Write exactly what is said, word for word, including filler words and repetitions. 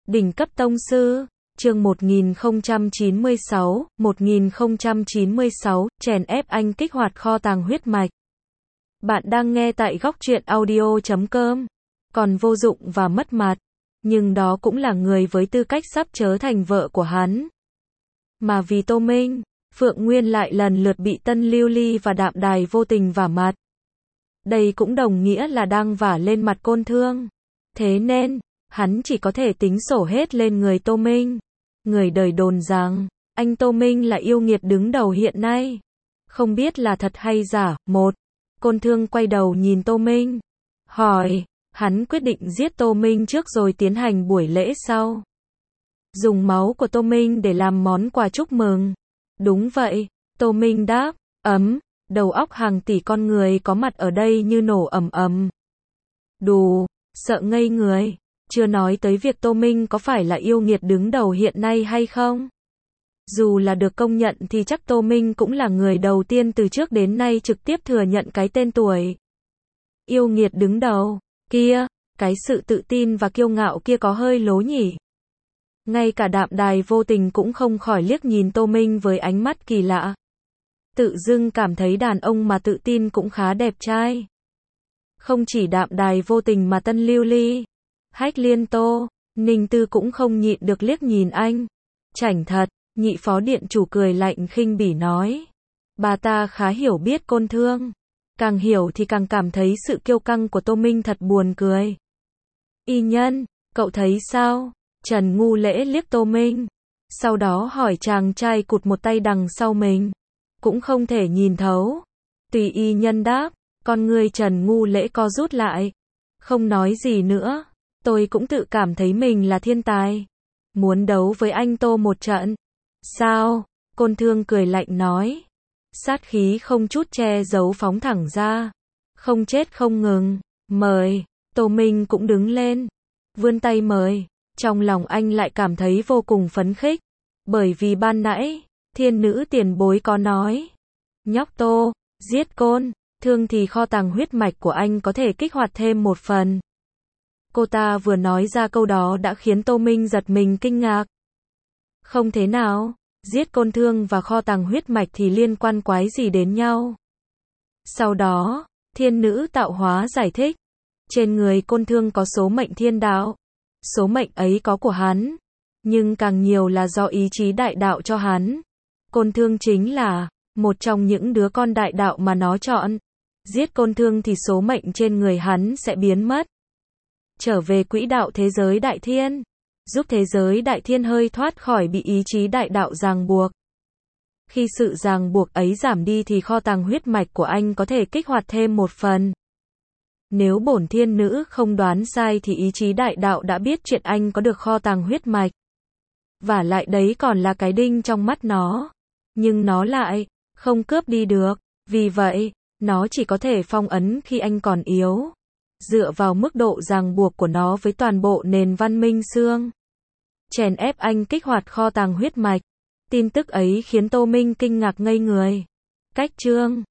Đỉnh cấp tông sư, chương một nghìn không trăm chín mươi sáu, một nghìn không trăm chín mươi sáu, chèn ép anh kích hoạt kho tàng huyết mạch. Bạn đang nghe tại góc truyện audio chấm com. Còn vô dụng và mất mặt, nhưng đó cũng là người với tư cách sắp trở thành vợ của hắn. Mà vì Tô Minh, Phượng Nguyên lại lần lượt bị Tân Lưu Ly và Đạm Đài vô tình vả mặt. Đây cũng đồng nghĩa là đang vả lên mặt Côn Thương. Thế nên, hắn chỉ có thể tính sổ hết lên người Tô Minh. Người đời đồn rằng, anh Tô Minh là yêu nghiệt đứng đầu hiện nay. Không biết là thật hay giả. Một, Côn Thương quay đầu nhìn Tô Minh, hỏi, hắn quyết định giết Tô Minh trước rồi tiến hành buổi lễ sau. Dùng máu của Tô Minh để làm món quà chúc mừng. Đúng vậy, Tô Minh đáp, ấm, đầu óc hàng tỷ con người có mặt ở đây như nổ ầm ầm. Đù, sợ ngây người. Chưa nói tới việc Tô Minh có phải là yêu nghiệt đứng đầu hiện nay hay không. Dù là được công nhận thì chắc Tô Minh cũng là người đầu tiên từ trước đến nay trực tiếp thừa nhận cái tên tuổi yêu nghiệt đứng đầu. Kia, cái sự tự tin và kiêu ngạo kia có hơi lố nhỉ. Ngay cả Đạm Đài vô tình cũng không khỏi liếc nhìn Tô Minh với ánh mắt kỳ lạ. Tự dưng cảm thấy đàn ông mà tự tin cũng khá đẹp trai. Không chỉ Đạm Đài vô tình mà Tân Lưu Ly, Hách Liên Tô, Ninh Tư cũng không nhịn được liếc nhìn anh. Chảnh thật, nhị phó điện chủ cười lạnh khinh bỉ nói. Bà ta khá hiểu biết Côn Thương. Càng hiểu thì càng cảm thấy sự kiêu căng của Tô Minh thật buồn cười. Y nhân, cậu thấy sao? Trần Ngu Lễ liếc Tô Minh. Sau đó hỏi chàng trai cụt một tay đằng sau mình. Cũng không thể nhìn thấu. Tùy y nhân đáp, con người Trần Ngu Lễ co rút lại. Không nói gì nữa. Tôi cũng tự cảm thấy mình là thiên tài. Muốn đấu với anh Tô một trận. Sao? Côn Thương cười lạnh nói. Sát khí không chút che giấu phóng thẳng ra. Không chết không ngừng. Mời. Tô Minh cũng đứng lên. Vươn tay mời. Trong lòng anh lại cảm thấy vô cùng phấn khích. Bởi vì ban nãy, thiên nữ tiền bối có nói. Nhóc Tô, giết Côn Thương thì kho tàng huyết mạch của anh có thể kích hoạt thêm một phần. Cô ta vừa nói ra câu đó đã khiến Tô Minh giật mình kinh ngạc. Không thế nào, giết Côn Thương và kho tàng huyết mạch thì liên quan quái gì đến nhau. Sau đó, thiên nữ tạo hóa giải thích. Trên người Côn Thương có số mệnh thiên đạo. Số mệnh ấy có của hắn, nhưng càng nhiều là do ý chí đại đạo cho hắn. Côn Thương chính là một trong những đứa con đại đạo mà nó chọn. Giết Côn Thương thì số mệnh trên người hắn sẽ biến mất. Trở về quỹ đạo thế giới đại thiên, giúp thế giới đại thiên hơi thoát khỏi bị ý chí đại đạo ràng buộc. Khi sự ràng buộc ấy giảm đi thì kho tàng huyết mạch của anh có thể kích hoạt thêm một phần. Nếu bổn thiên nữ không đoán sai thì ý chí đại đạo đã biết chuyện anh có được kho tàng huyết mạch. Và lại đấy còn là cái đinh trong mắt nó. Nhưng nó lại không cướp đi được. Vì vậy, nó chỉ có thể phong ấn khi anh còn yếu. Dựa vào mức độ ràng buộc của nó với toàn bộ nền văn minh xương. Chèn ép anh kích hoạt kho tàng huyết mạch. Tin tức ấy khiến Tô Minh kinh ngạc ngây người. Cách chương